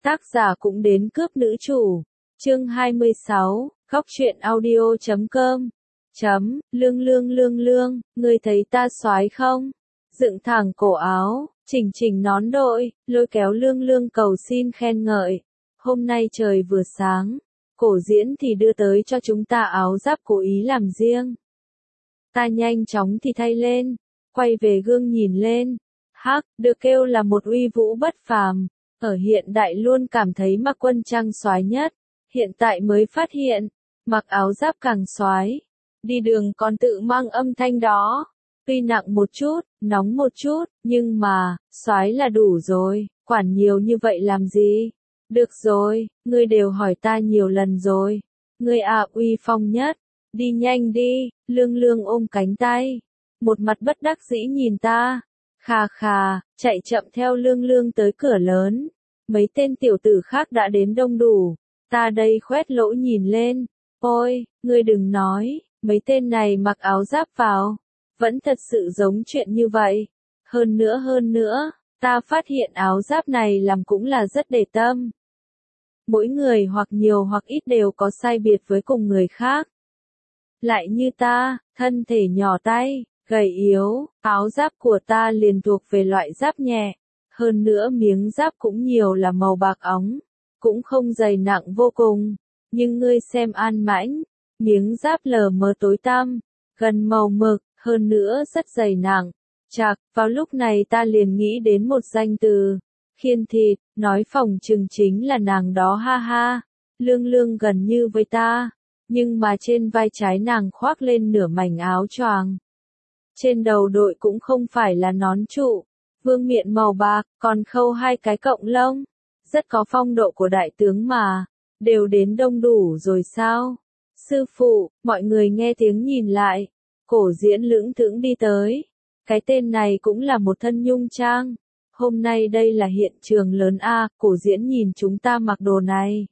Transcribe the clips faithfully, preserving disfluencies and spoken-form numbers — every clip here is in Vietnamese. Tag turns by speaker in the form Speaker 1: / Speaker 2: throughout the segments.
Speaker 1: Tác giả cũng đến cướp nữ chủ. Chương hai mươi sáu, khóc chuyện audio chấm com. Chấm, lương lương lương lương, ngươi thấy ta soái không? Dựng thẳng cổ áo, chỉnh chỉnh nón đội, lôi kéo lương lương cầu xin khen ngợi. Hôm nay trời vừa sáng, cổ diễn thì đưa tới cho chúng ta áo giáp cố ý làm riêng. Ta nhanh chóng thì thay lên, quay về gương nhìn lên. Hắc, được kêu là một uy vũ bất phàm. Ở hiện đại luôn cảm thấy mặc quân trang soái nhất, hiện tại mới phát hiện, mặc áo giáp càng soái. Đi đường còn tự mang âm thanh đó, tuy nặng một chút, nóng một chút, nhưng mà, soái là đủ rồi, quản nhiều như vậy làm gì? Được rồi, ngươi đều hỏi ta nhiều lần rồi, ngươi à uy phong nhất, đi nhanh đi, lương lương ôm cánh tay, một mặt bất đắc dĩ nhìn ta. Khà khà, chạy chậm theo lương lương tới cửa lớn. Mấy tên tiểu tử khác đã đến đông đủ. Ta đây khoét lỗ nhìn lên. Ôi, ngươi đừng nói, mấy tên này mặc áo giáp vào. Vẫn thật sự giống chuyện như vậy. Hơn nữa hơn nữa, ta phát hiện áo giáp này làm cũng là rất để tâm. Mỗi người hoặc nhiều hoặc ít đều có sai biệt với cùng người khác. Lại như ta, thân thể nhỏ tay, gầy yếu, áo giáp của ta liền thuộc về loại giáp nhẹ, hơn nữa miếng giáp cũng nhiều là màu bạc óng, cũng không dày nặng vô cùng, nhưng ngươi xem An Mãnh, miếng giáp lờ mờ tối tăm, gần màu mực, hơn nữa rất dày nặng. Chạc, vào lúc này ta liền nghĩ đến một danh từ, khiên thịt, nói phỏng chừng chính là nàng đó ha ha, lương lương gần như với ta, nhưng mà trên vai trái nàng khoác lên nửa mảnh áo choàng. Trên đầu đội cũng không phải là nón trụ, vương miện màu bạc, còn khâu hai cái cộng lông. Rất có phong độ của đại tướng mà, đều đến đông đủ rồi sao? Sư phụ, mọi người nghe tiếng nhìn lại, cổ diễn lững thững đi tới. Cái tên này cũng là một thân nhung trang. Hôm nay đây là hiện trường lớn A, cổ diễn nhìn chúng ta mặc đồ này.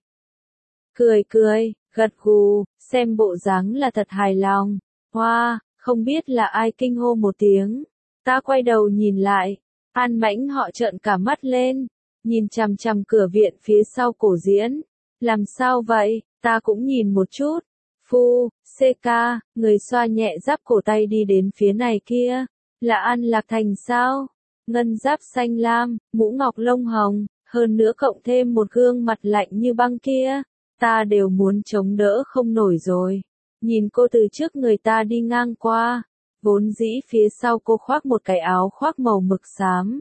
Speaker 1: Cười cười, gật gù, xem bộ dáng là thật hài lòng. Hoa! Không biết là ai kinh hô một tiếng. Ta quay đầu nhìn lại. An Mãnh họ trợn cả mắt lên. Nhìn chằm chằm cửa viện phía sau cổ diễn. Làm sao vậy? Ta cũng nhìn một chút. Phu, xê ca, người xoa nhẹ giáp cổ tay đi đến phía này kia. Là An Lạc Thành sao? Ngân giáp xanh lam, mũ ngọc lông hồng. Hơn nữa cộng thêm một gương mặt lạnh như băng kia. Ta đều muốn chống đỡ không nổi rồi. Nhìn cô từ trước người ta đi ngang qua, vốn dĩ phía sau cô khoác một cái áo khoác màu mực xám.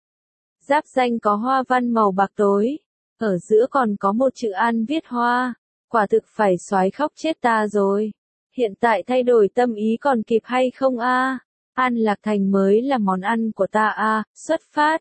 Speaker 1: Giáp danh có hoa văn màu bạc tối, ở giữa còn có một chữ An viết hoa, quả thực phải soái khóc chết ta rồi. Hiện tại thay đổi tâm ý còn kịp hay không a? An Lạc Thành mới là món ăn của ta a, xuất phát.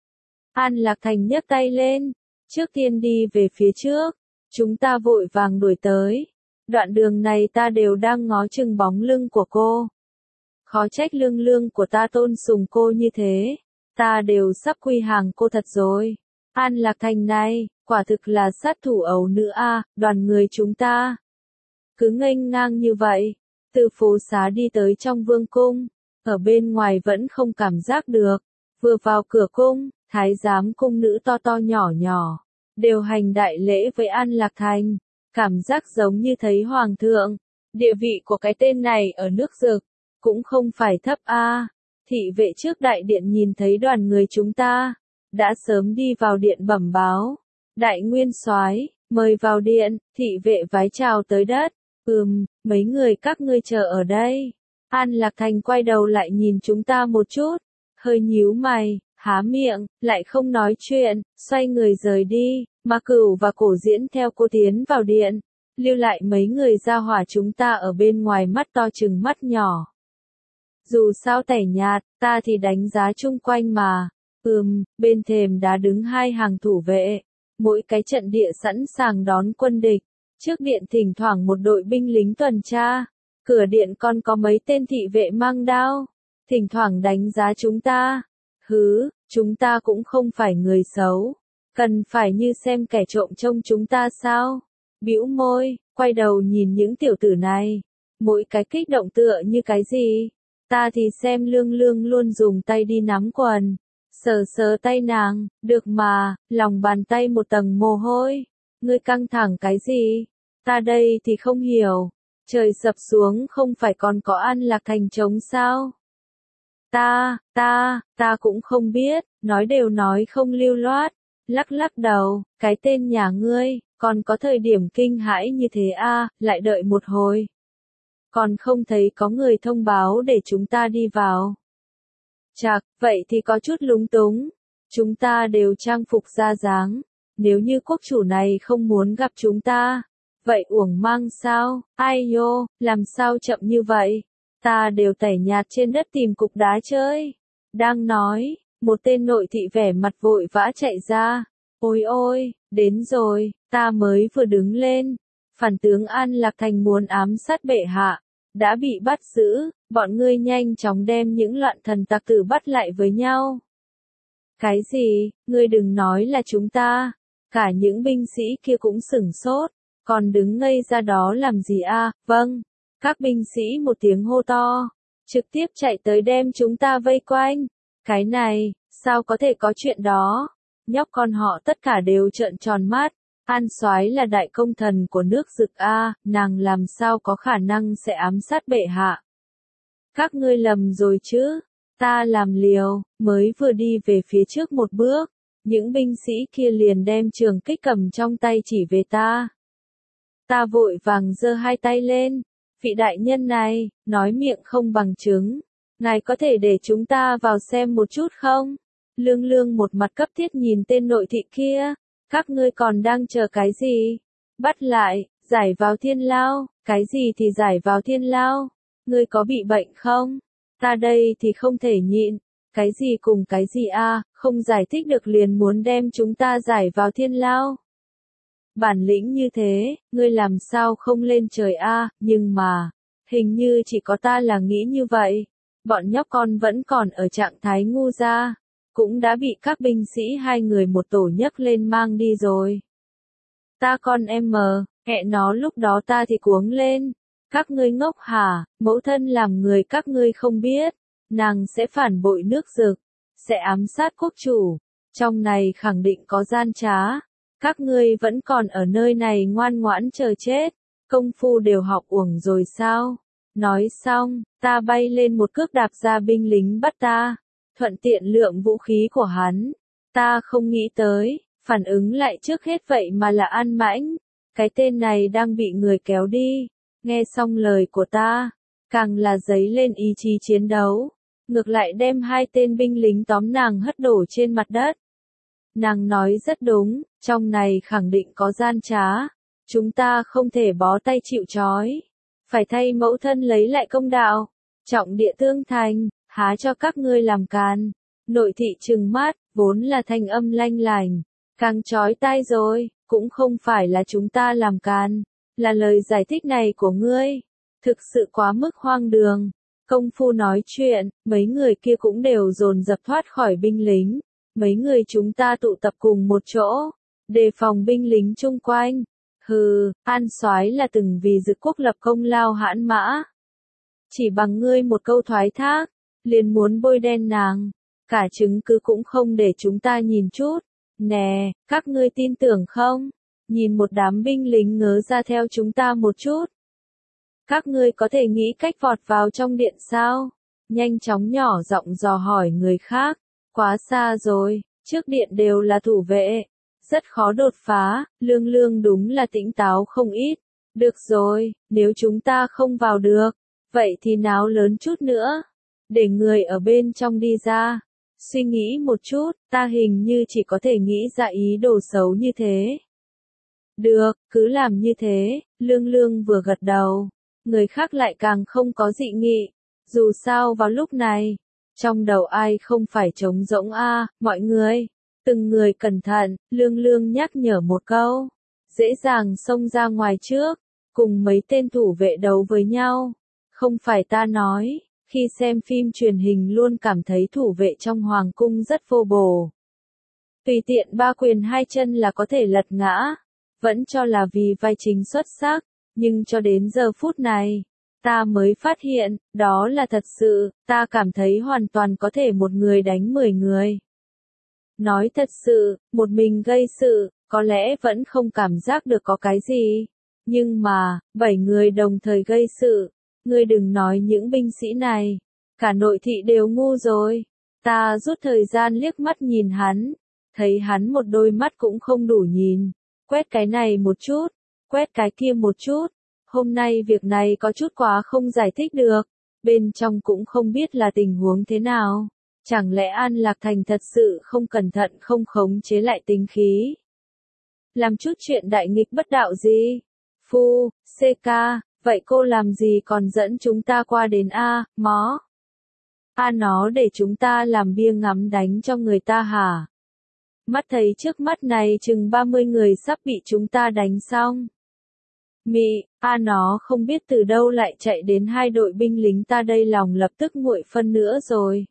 Speaker 1: An Lạc Thành nhấc tay lên, trước tiên đi về phía trước, chúng ta vội vàng đuổi tới. Đoạn đường này ta đều đang ngó chừng bóng lưng của cô. Khó trách lương lương của ta tôn sùng cô như thế. Ta đều sắp quy hàng cô thật rồi. An Lạc Thành này, quả thực là sát thủ ấu nữ a, đoàn người chúng ta. Cứ nghênh ngang như vậy, từ phố xá đi tới trong vương cung. Ở bên ngoài vẫn không cảm giác được. Vừa vào cửa cung, thái giám cung nữ to to nhỏ nhỏ, đều hành đại lễ với An Lạc Thành. Cảm giác giống như thấy hoàng thượng. Địa vị của cái tên này ở nước Dực cũng không phải thấp a. Thị vệ trước đại điện nhìn thấy đoàn người chúng ta, đã sớm đi vào điện bẩm báo. Đại nguyên soái, mời vào điện. Thị vệ vái chào tới đất. Ừm, mấy người các ngươi chờ ở đây. An Lạc Thành quay đầu lại nhìn chúng ta một chút, hơi nhíu mày, há miệng, lại không nói chuyện, xoay người rời đi. Mà Cửu và Cổ Diễn theo cô tiến vào điện, lưu lại mấy người ra hỏa chúng ta ở bên ngoài mắt to chừng mắt nhỏ. Dù sao tẻ nhạt, ta thì đánh giá chung quanh mà. Ừm, bên thềm đá đứng hai hàng thủ vệ, mỗi cái trận địa sẵn sàng đón quân địch. Trước điện thỉnh thoảng một đội binh lính tuần tra, cửa điện còn có mấy tên thị vệ mang đao, thỉnh thoảng đánh giá chúng ta. Hứ, chúng ta cũng không phải người xấu. Cần phải như xem kẻ trộm trông chúng ta sao? Bĩu môi, quay đầu nhìn những tiểu tử này. Mỗi cái kích động tựa như cái gì? Ta thì xem lương lương luôn dùng tay đi nắm quần. Sờ sờ tay nàng, được mà, lòng bàn tay một tầng mồ hôi. Ngươi căng thẳng cái gì? Ta đây thì không hiểu. Trời sập xuống không phải còn có An Lạc Thành trống sao? Ta, ta, ta cũng không biết, nói đều nói không lưu loát. Lắc lắc đầu, cái tên nhà ngươi, còn có thời điểm kinh hãi như thế à, lại đợi một hồi. Còn không thấy có người thông báo để chúng ta đi vào. Chạc, vậy thì có chút lúng túng. Chúng ta đều trang phục ra dáng. Nếu như quốc chủ này không muốn gặp chúng ta, vậy uổng mang sao? Ai nhô, làm sao chậm như vậy? Ta đều tẩy nhạt trên đất tìm cục đá chơi. Đang nói, một tên nội thị vẻ mặt vội vã chạy ra. Ôi ôi, đến rồi, ta mới vừa đứng lên. Phản tướng An Lạc Thành muốn ám sát bệ hạ. Đã bị bắt giữ, bọn ngươi nhanh chóng đem những loạn thần tặc tử bắt lại với nhau. Cái gì, ngươi đừng nói là chúng ta. Cả những binh sĩ kia cũng sửng sốt, còn đứng ngây ra đó làm gì a? Vâng, các binh sĩ một tiếng hô to, trực tiếp chạy tới đem chúng ta vây quanh. Cái này, sao có thể có chuyện đó? Nhóc con họ tất cả đều trợn tròn mắt. An Soái là đại công thần của nước Dực a, nàng làm sao có khả năng sẽ ám sát bệ hạ? Các ngươi lầm rồi chứ? Ta làm liều, mới vừa đi về phía trước một bước, những binh sĩ kia liền đem trường kích cầm trong tay chỉ về ta. Ta vội vàng giơ hai tay lên, vị đại nhân này, nói miệng không bằng chứng, ngài có thể để chúng ta vào xem một chút không? Lương Lương một mặt cấp thiết nhìn tên nội thị kia, các ngươi còn đang chờ cái gì? Bắt lại, giải vào thiên lao, cái gì thì giải vào thiên lao? Ngươi có bị bệnh không? Ta đây thì không thể nhịn, cái gì cùng cái gì a, không giải thích được liền muốn đem chúng ta giải vào thiên lao. Bản lĩnh như thế, ngươi làm sao không lên trời a, nhưng mà, hình như chỉ có ta là nghĩ như vậy. Bọn nhóc con vẫn còn ở trạng thái ngu ra, cũng đã bị các binh sĩ hai người một tổ nhấc lên mang đi rồi. Ta con em mờ, hẹ nó lúc đó ta thì cuống lên. Các ngươi ngốc hả, mẫu thân làm người các ngươi không biết, nàng sẽ phản bội nước Dực, sẽ ám sát quốc chủ, trong này khẳng định có gian trá, các ngươi vẫn còn ở nơi này ngoan ngoãn chờ chết, công phu đều học uổng rồi sao? Nói xong, ta bay lên một cước đạp ra binh lính bắt ta, thuận tiện lượm vũ khí của hắn, ta không nghĩ tới, phản ứng lại trước hết vậy mà là An Mãnh, cái tên này đang bị người kéo đi. Nghe xong lời của ta, càng là dấy lên ý chí chiến đấu, ngược lại đem hai tên binh lính tóm nàng hất đổ trên mặt đất. Nàng nói rất đúng, trong này khẳng định có gian trá, chúng ta không thể bó tay chịu trói, phải thay mẫu thân lấy lại công đạo, trọng địa tương thành, há cho các ngươi làm càn. Nội thị trừng mắt, vốn là thanh âm lanh lành, càng chói tai rồi, cũng không phải là chúng ta làm càn. Là lời giải thích này của ngươi, thực sự quá mức hoang đường. Công phu nói chuyện, mấy người kia cũng đều dồn dập thoát khỏi binh lính. Mấy người chúng ta tụ tập cùng một chỗ, đề phòng binh lính chung quanh. Hừ, An Soái là từng vì Dực quốc lập công lao hãn mã. Chỉ bằng ngươi một câu thoái thác, liền muốn bôi đen nàng. Cả chứng cứ cũng không để chúng ta nhìn chút. Nè, các ngươi tin tưởng không? Nhìn một đám binh lính ngớ ra theo chúng ta một chút. Các ngươi có thể nghĩ cách vọt vào trong điện sao? Nhanh chóng nhỏ giọng dò hỏi người khác. Quá xa rồi, trước điện đều là thủ vệ. Rất khó đột phá, Lương Lương đúng là tỉnh táo không ít. Được rồi, nếu chúng ta không vào được, vậy thì náo lớn chút nữa. Để người ở bên trong đi ra. Suy nghĩ một chút, ta hình như chỉ có thể nghĩ ra ý đồ xấu như thế. Được, cứ làm như thế, Lương Lương vừa gật đầu. Người khác lại càng không có dị nghị. Dù sao vào lúc này, trong đầu ai không phải trống rỗng a, mọi người. Từng người cẩn thận, Lương Lương nhắc nhở một câu. Dễ dàng xông ra ngoài trước, cùng mấy tên thủ vệ đấu với nhau. Không phải ta nói, khi xem phim truyền hình luôn cảm thấy thủ vệ trong hoàng cung rất vô bổ. Tùy tiện ba quyền hai chân là có thể lật ngã. Vẫn cho là vì vai chính xuất sắc, nhưng cho đến giờ phút này, ta mới phát hiện, đó là thật sự, ta cảm thấy hoàn toàn có thể một người đánh mười người. Nói thật sự, một mình gây sự, có lẽ vẫn không cảm giác được có cái gì. Nhưng mà, bảy người đồng thời gây sự, ngươi đừng nói những binh sĩ này, cả nội thị đều ngu rồi. Ta rút thời gian liếc mắt nhìn hắn, thấy hắn một đôi mắt cũng không đủ nhìn, quét cái này một chút, quét cái kia một chút. Hôm nay việc này có chút quá không giải thích được, bên trong cũng không biết là tình huống thế nào. Chẳng lẽ An Lạc Thành thật sự không cẩn thận không khống chế lại tính khí? Làm chút chuyện đại nghịch bất đạo gì? Phu, xê ca, vậy cô làm gì còn dẫn chúng ta qua đến A, mó? A nó để chúng ta làm bia ngắm đánh cho người ta hả? Mắt thấy trước mắt này chừng ba mươi người sắp bị chúng ta đánh xong. Mị, A nó không biết từ đâu lại chạy đến hai đội binh lính ta đây, lòng lập tức nguội phân nữa rồi.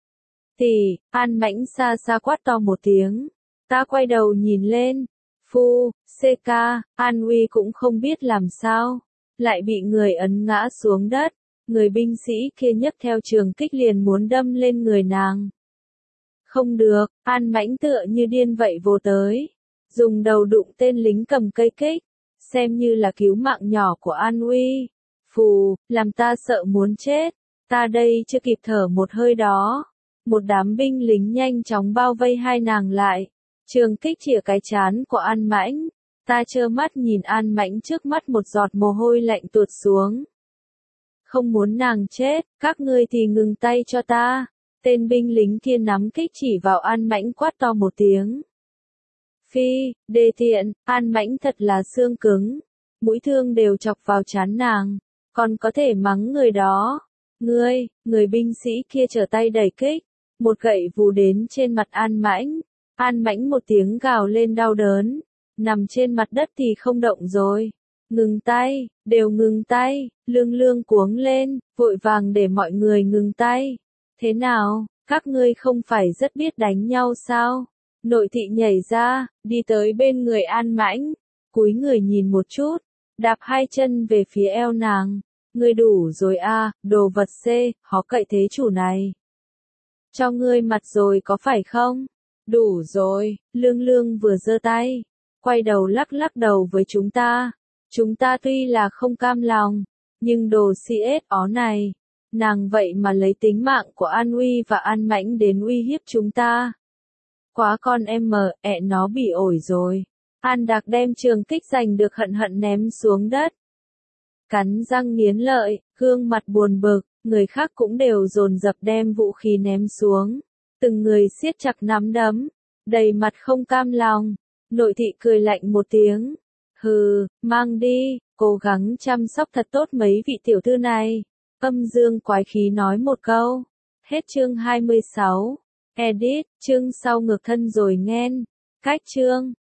Speaker 1: Tỷ, An Mãnh xa xa quát to một tiếng. Ta quay đầu nhìn lên. Phu, xê ca, An Uy cũng không biết làm sao. Lại bị người ấn ngã xuống đất. Người binh sĩ kia nhấc theo trường kích liền muốn đâm lên người nàng. Không được, An Mãnh tựa như điên vậy vồ tới. Dùng đầu đụng tên lính cầm cây kích. Xem như là cứu mạng nhỏ của An Uy. Phù, làm ta sợ muốn chết. Ta đây chưa kịp thở một hơi đó. Một đám binh lính nhanh chóng bao vây hai nàng lại. Trường kích chĩa cái chán của An Mãnh. Ta trơ mắt nhìn An Mãnh trước mắt một giọt mồ hôi lạnh tuột xuống. Không muốn nàng chết, các ngươi thì ngừng tay cho ta. Tên binh lính kia nắm kích chỉ vào An Mãnh quát to một tiếng. Phi, đê tiện, An Mãnh thật là xương cứng. Mũi thương đều chọc vào trán nàng. Còn có thể mắng người đó. Ngươi, người binh sĩ kia trở tay đẩy kích. Một gậy vù đến trên mặt An Mãnh. An Mãnh một tiếng gào lên đau đớn. Nằm trên mặt đất thì không động rồi. Ngừng tay, đều ngừng tay. Lương Lương cuống lên, vội vàng để mọi người ngừng tay. Thế nào, các ngươi không phải rất biết đánh nhau sao? Nội thị nhảy ra, đi tới bên người An Mãnh. Cúi người nhìn một chút. Đạp hai chân về phía eo nàng. Ngươi đủ rồi a, đồ vật xê, hó cậy thế chủ này. Cho ngươi mặt rồi có phải không? Đủ rồi, Lương Lương vừa giơ tay, quay đầu lắc lắc đầu với chúng ta. Chúng ta tuy là không cam lòng, nhưng đồ si ết ó này, nàng vậy mà lấy tính mạng của An Uy và An Mãnh đến uy hiếp chúng ta. Quá con em mờ, ẹ nó bị ổi rồi. An Đạc đem trường kích giành được hận hận ném xuống đất. Cắn răng nghiến lợi, gương mặt buồn bực, người khác cũng đều dồn dập đem vũ khí ném xuống. Từng người siết chặt nắm đấm, đầy mặt không cam lòng. Nội thị cười lạnh một tiếng. Hừ, mang đi, cố gắng chăm sóc thật tốt mấy vị tiểu thư này. Âm dương quái khí nói một câu. Hết chương hai mươi sáu. Edit, chương sau ngược thân rồi nghen. Cách chương.